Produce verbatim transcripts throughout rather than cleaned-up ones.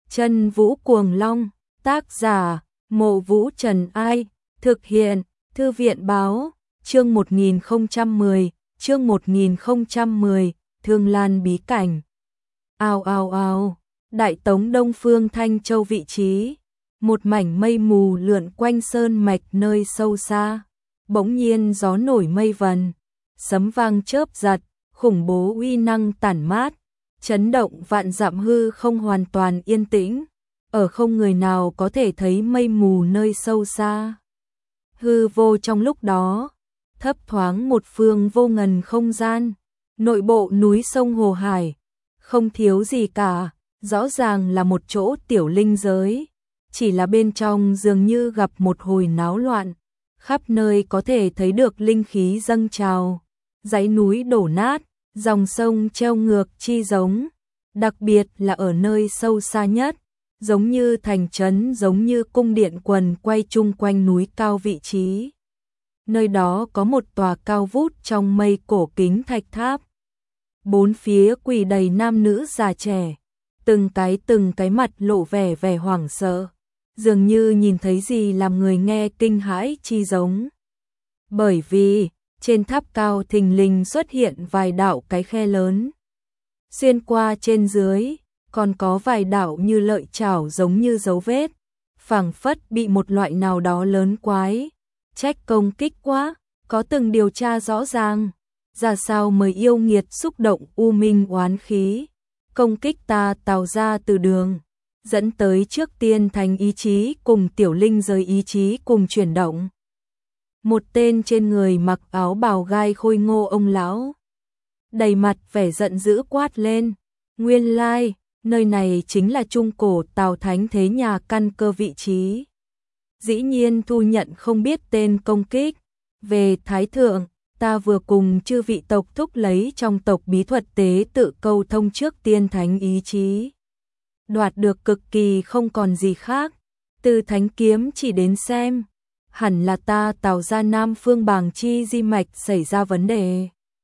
Chân Vũ Cuồng Long, tác giả, Mộ Vũ Trần Ai, thực hiện, Thư viện Báo, chương một nghìn không trăm mười, chương một nghìn không trăm mười, Thương Lan bí cảnh. Ào ào ào, Đại Tống Đông Phương Thanh Châu vị trí, một mảnh mây mù lượn quanh sơn mạch nơi sâu xa, bỗng nhiên gió nổi mây vần, sấm vang chớp giật, khủng bố uy năng tản mát, chấn động vạn dặm hư không hoàn toàn yên tĩnh, ở không người nào có thể thấy mây mù nơi sâu xa. Hư vô trong lúc đó, thấp thoáng một phương vô ngần không gian, nội bộ núi sông hồ hải, không thiếu gì cả, rõ ràng là một chỗ tiểu linh giới, chỉ là bên trong dường như gặp một hồi náo loạn, khắp nơi có thể thấy được linh khí dâng trào, dãy núi đổ nát, dòng sông treo ngược chi giống, đặc biệt là ở nơi sâu xa nhất, giống như thành trấn, giống như cung điện quần quay chung quanh núi cao vị trí. Nơi đó có một tòa cao vút trong mây cổ kính thạch tháp. Bốn phía quỳ đầy nam nữ già trẻ, từng cái từng cái mặt lộ vẻ vẻ hoảng sợ, dường như nhìn thấy gì làm người nghe kinh hãi chi giống. Bởi vì, trên tháp cao thình lình xuất hiện vài đạo cái khe lớn. Xuyên qua trên dưới, còn có vài đạo như lợi chảo giống như dấu vết, phảng phất bị một loại nào đó lớn quái trách công kích quá, có từng điều tra rõ ràng, ra sao mới yêu nghiệt xúc động u minh oán khí, công kích ta Tào ra từ đường, dẫn tới trước tiên thành ý chí cùng tiểu linh giới ý chí cùng chuyển động. Một tên trên người mặc áo bào gai khôi ngô ông lão, đầy mặt vẻ giận dữ quát lên, nguyên lai, nơi này chính là trung cổ Tào Thánh thế nhà căn cơ vị trí. Dĩ nhiên thu nhận không biết tên công kích, về Thái Thượng, ta vừa cùng chư vị tộc thúc lấy trong tộc bí thuật tế tự câu thông trước tiên thánh ý chí. Đoạt được cực kỳ không còn gì khác, từ thánh kiếm chỉ đến xem, hẳn là ta Tào ra Nam Phương Bàng Chi di mạch xảy ra vấn đề.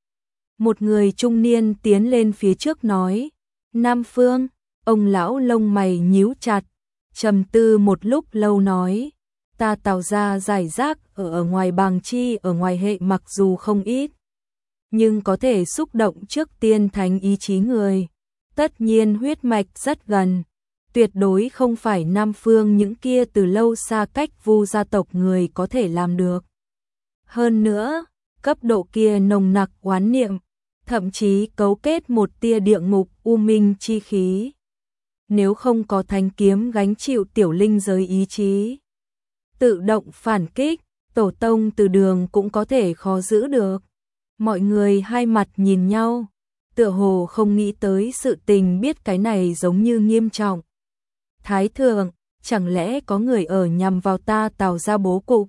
Một người trung niên tiến lên phía trước nói, Nam Phương, ông lão lông mày nhíu chặt, trầm tư một lúc lâu nói, ta Tào ra giải rác ở, ở ngoài Bàng Chi ở ngoài hệ mặc dù không ít, nhưng có thể xúc động trước tiên thánh ý chí người, tất nhiên huyết mạch rất gần, tuyệt đối không phải Nam Phương những kia từ lâu xa cách Vu gia tộc người có thể làm được. Hơn nữa, cấp độ kia nồng nặc oán niệm, thậm chí cấu kết một tia địa ngục u minh chi khí. Nếu không có thánh kiếm gánh chịu tiểu linh giới ý chí, tự động phản kích, tổ tông từ đường cũng có thể khó giữ được. Mọi người hai mặt nhìn nhau, tựa hồ không nghĩ tới sự tình, biết cái này giống như nghiêm trọng. Thái Thượng, chẳng lẽ có người ở nhằm vào ta Tào ra bố cục?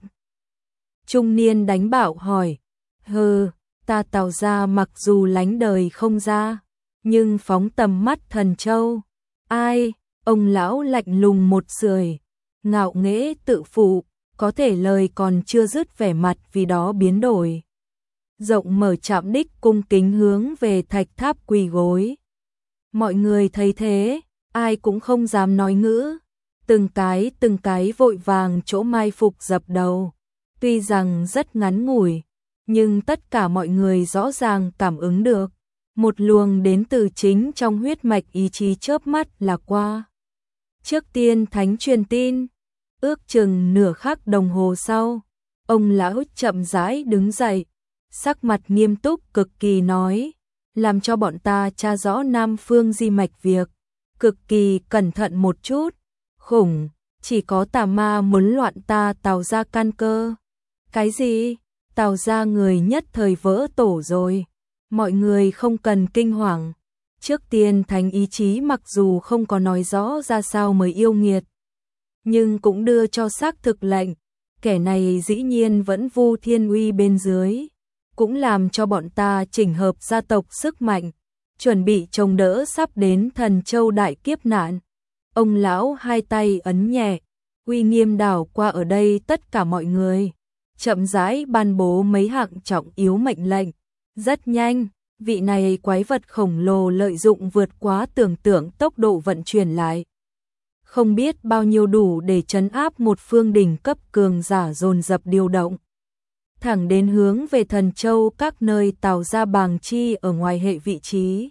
Trung niên đánh bảo hỏi, hừ, ta Tào ra mặc dù lánh đời không ra, nhưng phóng tầm mắt thần châu. Ai, ông lão lạnh lùng một sưởi, ngạo nghễ tự phụ, có thể lời còn chưa dứt vẻ mặt vì đó biến đổi. Rộng mở chạm đích cung kính hướng về thạch tháp quỳ gối. Mọi người thấy thế, ai cũng không dám nói ngữ, từng cái từng cái vội vàng chỗ mai phục dập đầu. Tuy rằng rất ngắn ngủi, nhưng tất cả mọi người rõ ràng cảm ứng được, một luồng đến từ chính trong huyết mạch ý chí chớp mắt là qua. Trước tiên thánh truyền tin, ước chừng nửa khắc đồng hồ sau, ông lão chậm rãi đứng dậy, sắc mặt nghiêm túc cực kỳ nói, làm cho bọn ta tra rõ Nam Phương di mạch việc, cực kỳ cẩn thận một chút, khủng, chỉ có tà ma muốn loạn ta Tào ra căn cơ. Cái gì? Tào ra người nhất thời vỡ tổ rồi. Mọi người không cần kinh hoàng. Trước tiên thánh ý chí mặc dù không có nói rõ ra sao mới yêu nghiệt, nhưng cũng đưa cho xác thực lệnh, kẻ này dĩ nhiên vẫn Vu Thiên Uy bên dưới, cũng làm cho bọn ta chỉnh hợp gia tộc sức mạnh, chuẩn bị chống đỡ sắp đến Thần Châu đại kiếp nạn. Ông lão hai tay ấn nhẹ, uy nghiêm đảo qua ở đây tất cả mọi người, chậm rãi ban bố mấy hạng trọng yếu mệnh lệnh. Rất nhanh, vị này quái vật khổng lồ lợi dụng vượt quá tưởng tượng tốc độ vận chuyển lại không biết bao nhiêu đủ để trấn áp một phương đỉnh cấp cường giả dồn dập điều động. Thẳng đến hướng về Thần Châu các nơi tạo ra bàng chi ở ngoài hệ vị trí.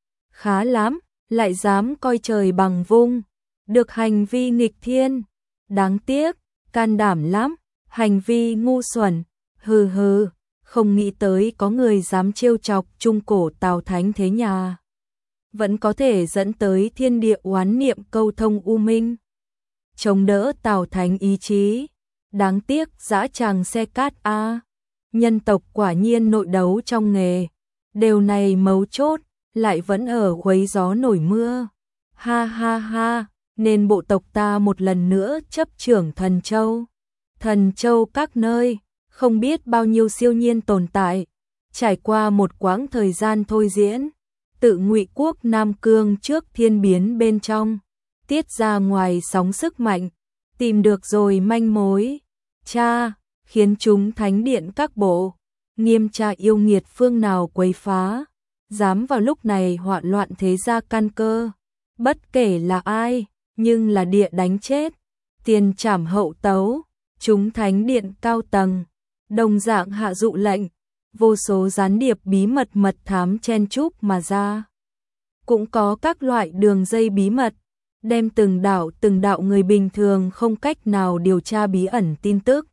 Khá lắm, lại dám coi trời bằng vung, được hành vi nghịch thiên. Đáng tiếc, can đảm lắm, hành vi ngu xuẩn, hừ hừ, không nghĩ tới có người dám trêu chọc trung cổ Tào Thánh thế nhà. Vẫn có thể dẫn tới thiên địa oán niệm câu thông u minh. Chống đỡ Tào Thánh ý chí. Đáng tiếc dã tràng xe cát a. Nhân tộc quả nhiên nội đấu trong nghề. Điều này mấu chốt, lại vẫn ở khuấy gió nổi mưa. Ha ha ha, nên bộ tộc ta một lần nữa chấp trưởng Thần Châu. Thần Châu các nơi, không biết bao nhiêu siêu nhiên tồn tại. Trải qua một quãng thời gian thôi diễn, tự Ngụy quốc Nam Cương trước thiên biến bên trong, tiết ra ngoài sóng sức mạnh, tìm được rồi manh mối. Cha, khiến chúng thánh điện các bộ, nghiêm tra yêu nghiệt phương nào quấy phá, dám vào lúc này hoạn loạn thế gia căn cơ. Bất kể là ai, nhưng là địa đánh chết, tiền trảm hậu tấu, chúng thánh điện cao tầng, đồng dạng hạ dụ lệnh, vô số gián điệp bí mật mật thám chen chúc mà ra. Cũng có các loại đường dây bí mật, đem từng đạo từng đạo người bình thường không cách nào điều tra bí ẩn tin tức.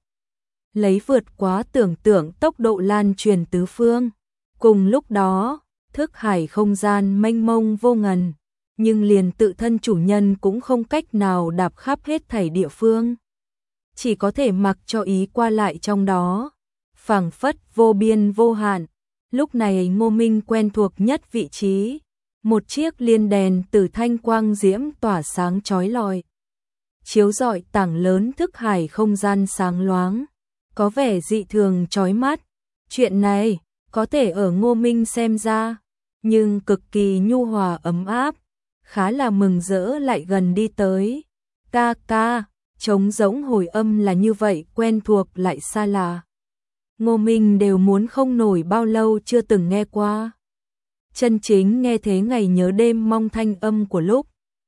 Lấy vượt quá tưởng tượng tốc độ lan truyền tứ phương. Cùng lúc đó, thức hải không gian mênh mông vô ngần, nhưng liền tự thân chủ nhân cũng không cách nào đạp khắp hết thảy địa phương. Chỉ có thể mặc cho ý qua lại trong đó, phảng phất vô biên vô hạn. Lúc này Ngô Minh quen thuộc nhất vị trí, một chiếc liên đèn từ thanh quang diễm tỏa sáng chói lọi, chiếu rọi tảng lớn thức hải không gian sáng loáng, có vẻ dị thường chói mắt. Chuyện này có thể ở Ngô Minh xem ra, nhưng cực kỳ nhu hòa ấm áp, khá là mừng rỡ lại gần đi tới. Ca ca, trống rỗng hồi âm là như vậy quen thuộc lại xa lạ. Ngô Minh đều muốn không nổi bao lâu chưa từng nghe qua. Chân chính nghe thế ngày nhớ đêm mong thanh âm của lúc.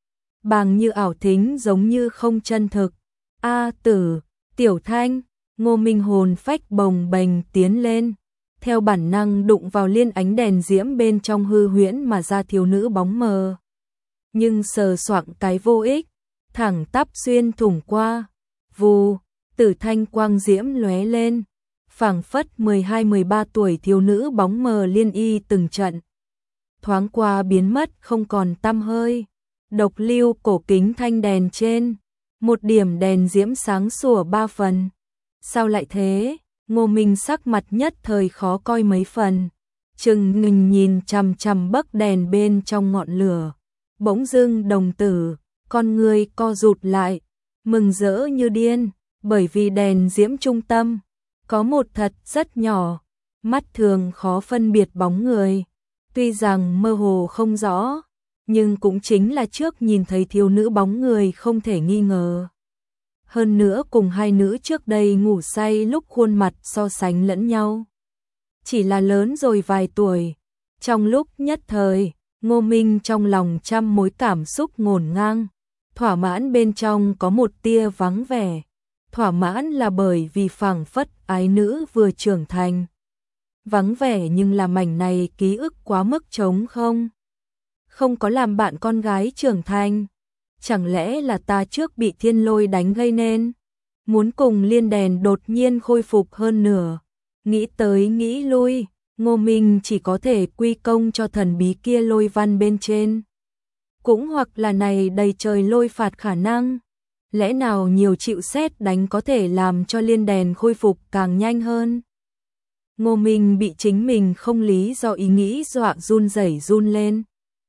Bàng như ảo thính giống như không chân thực. A tử, Tiểu Thanh, Ngô Minh hồn phách bồng bềnh tiến lên. Theo bản năng đụng vào liên ánh đèn diễm bên trong hư huyễn mà ra thiếu nữ bóng mờ. Nhưng sờ soạng cái vô ích, thẳng tắp xuyên thủng qua. Vù, tử thanh quang diễm lóe lên. Phảng phất mười hai mười ba tuổi thiếu nữ bóng mờ liên y từng trận. Thoáng qua biến mất không còn tăm hơi. Độc lưu cổ kính thanh đèn trên, một điểm đèn diễm sáng sủa ba phần. Sao lại thế? Ngô Minh sắc mặt nhất thời khó coi mấy phần. Trừng ngừng nhìn chằm chằm bấc đèn bên trong ngọn lửa. Bỗng dưng đồng tử, con người co rụt lại, mừng rỡ như điên, bởi vì đèn diễm trung tâm có một thật rất nhỏ, mắt thường khó phân biệt bóng người. Tuy rằng mơ hồ không rõ, nhưng cũng chính là trước nhìn thấy thiếu nữ bóng người không thể nghi ngờ. Hơn nữa cùng hai nữ trước đây ngủ say lúc khuôn mặt so sánh lẫn nhau. Chỉ là lớn rồi vài tuổi. Trong lúc nhất thời, Ngô Minh trong lòng trăm mối cảm xúc ngổn ngang. Thỏa mãn bên trong có một tia vắng vẻ. Thỏa mãn là bởi vì phảng phất ái nữ vừa trưởng thành. Vắng vẻ nhưng là mảnh này ký ức quá mức trống không. Không có làm bạn con gái trưởng thành. Chẳng lẽ là ta trước bị thiên lôi đánh gây nên? Muốn cùng liên đèn đột nhiên khôi phục hơn nửa. Nghĩ tới nghĩ lui, Ngô Minh chỉ có thể quy công cho thần bí kia lôi văn bên trên. Cũng hoặc là này đầy trời lôi phạt khả năng. Lẽ nào nhiều chịu sét đánh có thể làm cho liên đèn khôi phục càng nhanh hơn? Ngô Minh bị chính mình không lý do ý nghĩ dọa run rẩy run lên.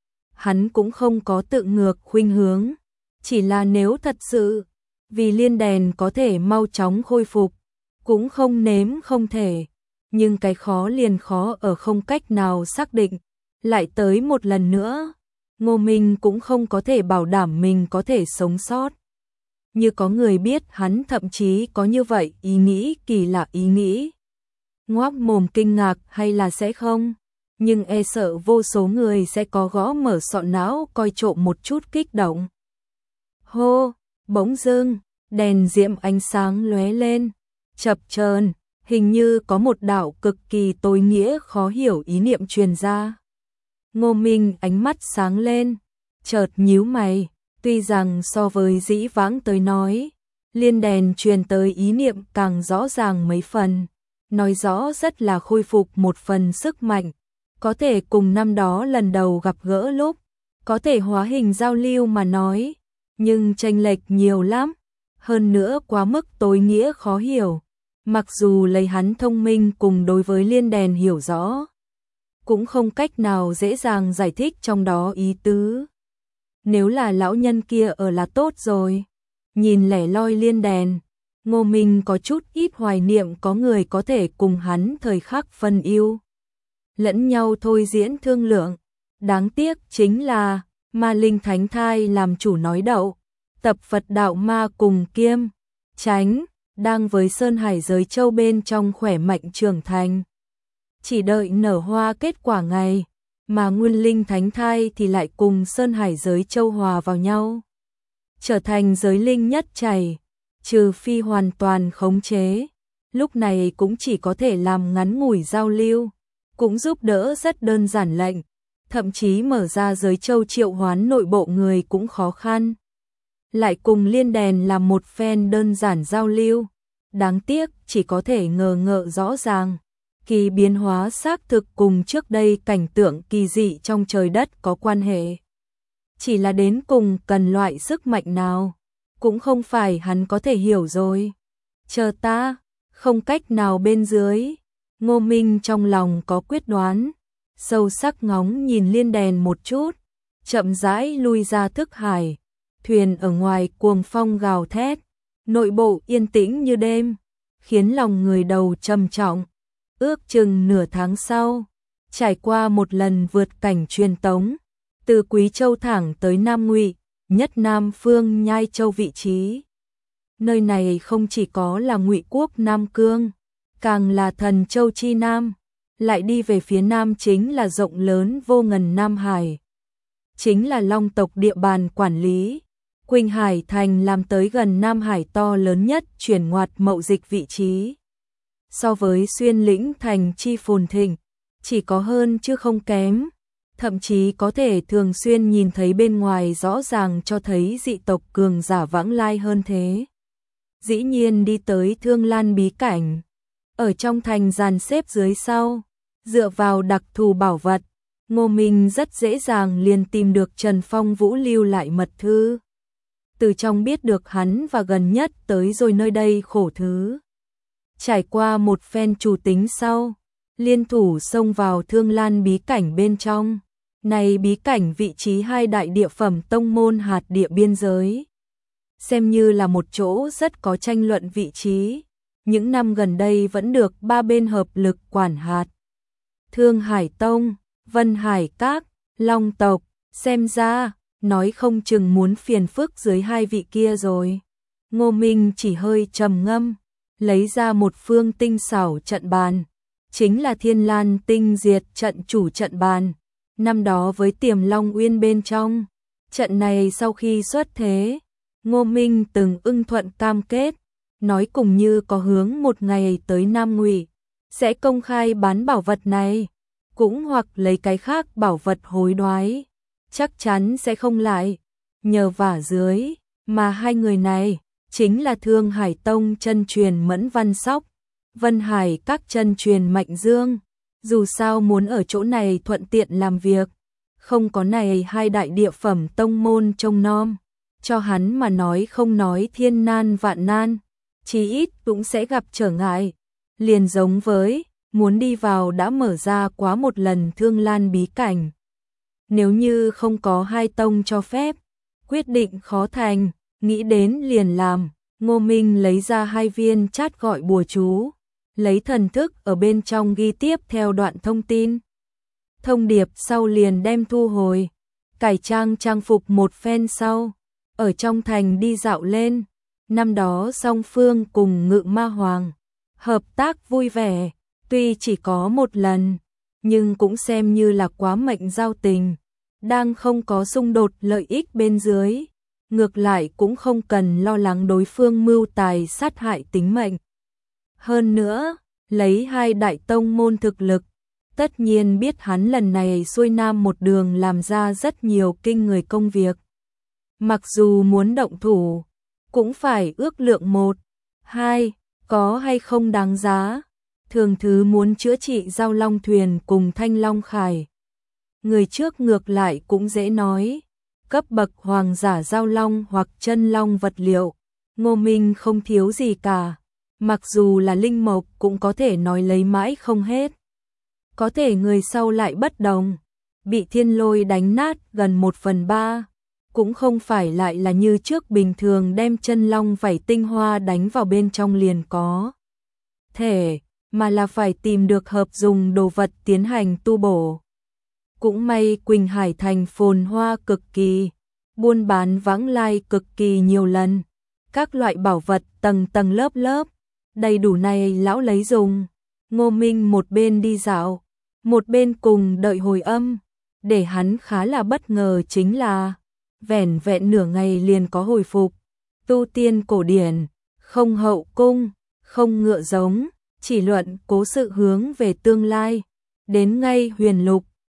Hắn cũng không có tự ngược khuynh hướng. Chỉ là nếu thật sự, vì liên đèn có thể mau chóng khôi phục, cũng không nếm không thể. Nhưng cái khó liền khó ở không cách nào xác định. Lại tới một lần nữa, Ngô Minh cũng không có thể bảo đảm mình có thể sống sót. Như có người biết hắn thậm chí có như vậy ý nghĩ kỳ lạ ý nghĩ. Ngoác mồm kinh ngạc hay là sẽ không? Nhưng e sợ vô số người sẽ có gõ mở sọ não coi trộm một chút kích động. Hô, bỗng dưng, đèn diệm ánh sáng lóe lên, chập chờn, hình như có một đạo cực kỳ tối nghĩa khó hiểu ý niệm truyền ra. Ngô Minh ánh mắt sáng lên, chợt nhíu mày, tuy rằng so với dĩ vãng tới nói, liên đèn truyền tới ý niệm càng rõ ràng mấy phần, nói rõ rất là khôi phục một phần sức mạnh, có thể cùng năm đó lần đầu gặp gỡ lúc, có thể hóa hình giao lưu mà nói, nhưng chênh lệch nhiều lắm, hơn nữa quá mức tối nghĩa khó hiểu, mặc dù lấy hắn thông minh cùng đối với liên đèn hiểu rõ, cũng không cách nào dễ dàng giải thích trong đó ý tứ. Nếu là lão nhân kia ở là tốt rồi. Nhìn lẻ loi liên đèn, Ngô Minh có chút ít hoài niệm có người có thể cùng hắn thời khắc phân yêu. Lẫn nhau thôi diễn thương lượng. Đáng tiếc chính là ma linh thánh thai làm chủ nói đậu. Tập Phật đạo ma cùng kiêm, tránh, đang với Sơn Hải giới châu bên trong khỏe mạnh trưởng thành. Chỉ đợi nở hoa kết quả ngày, mà nguyên linh thánh thai thì lại cùng Sơn Hải giới châu hòa vào nhau. Trở thành giới linh nhất chảy, trừ phi hoàn toàn khống chế, lúc này cũng chỉ có thể làm ngắn ngủi giao lưu, cũng giúp đỡ rất đơn giản lệnh, thậm chí mở ra giới châu triệu hoán nội bộ người cũng khó khăn. Lại cùng liên đèn làm một phen đơn giản giao lưu, đáng tiếc chỉ có thể ngờ ngợ rõ ràng, kỳ biến hóa xác thực cùng trước đây cảnh tượng kỳ dị trong trời đất có quan hệ. Chỉ là đến cùng cần loại sức mạnh nào, cũng không phải hắn có thể hiểu rồi. Chờ ta, không cách nào bên dưới. Ngô Minh trong lòng có quyết đoán, sâu sắc ngóng nhìn liên đèn một chút, chậm rãi lui ra thức hải. Thuyền ở ngoài cuồng phong gào thét, nội bộ yên tĩnh như đêm, khiến lòng người đầu trầm trọng. Ước chừng nửa tháng sau, trải qua một lần vượt cảnh truyền tống, từ Quý Châu thẳng tới Nam Ngụy, nhất Nam phương Nhai Châu vị trí. Nơi này không chỉ có là Ngụy quốc Nam Cương, càng là Thần Châu chi Nam, lại đi về phía Nam chính là rộng lớn vô ngần Nam Hải. Chính là Long tộc địa bàn quản lý, Quỳnh Hải Thành làm tới gần Nam Hải to lớn nhất chuyển ngoặt mậu dịch vị trí. So với Xuyên Lĩnh Thành chi phồn thịnh, chỉ có hơn chứ không kém. Thậm chí có thể thường xuyên nhìn thấy bên ngoài rõ ràng cho thấy dị tộc cường giả vãng lai hơn thế. Dĩ nhiên đi tới Thương Lan bí cảnh, ở trong thành dàn xếp dưới sau, dựa vào đặc thù bảo vật, Ngô Minh rất dễ dàng liền tìm được Trần Phong Vũ lưu lại mật thư. Từ trong biết được hắn và gần nhất tới rồi nơi đây khổ thứ. Trải qua một phen chủ tính sau, liên thủ xông vào Thương Lan bí cảnh bên trong. Này bí cảnh vị trí hai đại địa phẩm tông môn hạt địa biên giới. Xem như là một chỗ rất có tranh luận vị trí. Những năm gần đây vẫn được ba bên hợp lực quản hạt. Thương Hải Tông, Vân Hải Các, Long tộc, xem ra, nói không chừng muốn phiền phức dưới hai vị kia rồi. Ngô Minh chỉ hơi trầm ngâm, lấy ra một phương tinh xảo trận bàn. Chính là Thiên Lan tinh diệt trận chủ trận bàn. Năm đó với Tiềm Long Uyên bên trong, trận này sau khi xuất thế, Ngô Minh từng ưng thuận cam kết, nói cùng như có hướng một ngày tới Nam Ngụy, sẽ công khai bán bảo vật này, cũng hoặc lấy cái khác bảo vật hối đoái, chắc chắn sẽ không lại, nhờ vả dưới, mà hai người này, chính là Thương Hải Tông chân truyền Mẫn Văn Sóc, Vân Hải Các chân truyền Mạnh Dương. Dù sao muốn ở chỗ này thuận tiện làm việc, không có này hai đại địa phẩm tông môn trông nom, cho hắn mà nói không nói thiên nan vạn nan, chí ít cũng sẽ gặp trở ngại, liền giống với muốn đi vào đã mở ra quá một lần Thương Lan bí cảnh. Nếu như không có hai tông cho phép, quyết định khó thành, nghĩ đến liền làm. Ngô Minh lấy ra hai viên chát gọi bùa chú, lấy thần thức ở bên trong ghi tiếp theo đoạn thông tin. Thông điệp sau liền đem thu hồi, cải trang trang phục một phen sau, ở trong thành đi dạo lên. Năm đó song phương cùng Ngự Ma Hoàng, hợp tác vui vẻ, tuy chỉ có một lần, nhưng cũng xem như là quá mệnh giao tình, đang không có xung đột lợi ích bên dưới. ngược lại cũng không cần lo lắng đối phương mưu tài sát hại tính mệnh. Hơn nữa, lấy hai đại tông môn thực lực, tất nhiên biết hắn lần này xuôi nam một đường làm ra rất nhiều kinh người công việc. Mặc dù muốn động thủ, cũng phải ước lượng một, hai, có hay không đáng giá. Thường thứ muốn chữa trị Giao Long Thuyền cùng Thanh Long Khải. Người trước ngược lại cũng dễ nói, cấp bậc hoàng giả Giao Long hoặc chân long vật liệu, Ngô Minh không thiếu gì cả. Mặc dù là linh mộc cũng có thể nói lấy mãi không hết. Có thể người sau lại bất đồng, bị thiên lôi đánh nát gần một phần ba, cũng không phải lại là như trước bình thường đem chân long vảy tinh hoa đánh vào bên trong liền có thể, mà là phải tìm được hợp dùng đồ vật tiến hành tu bổ. Cũng may Quỳnh Hải thành phồn hoa cực kỳ, buôn bán vãng lai cực kỳ nhiều lần, các loại bảo vật tầng tầng lớp lớp, đầy đủ này lão lấy dùng. Ngô Minh một bên đi dạo, một bên cùng đợi hồi âm, để hắn khá là bất ngờ chính là vẻn vẹn nửa ngày liền có hồi phục. Tu tiên cổ điển, không hậu cung, không ngựa giống, chỉ luận cố sự hướng về tương lai, đến ngay huyền lục,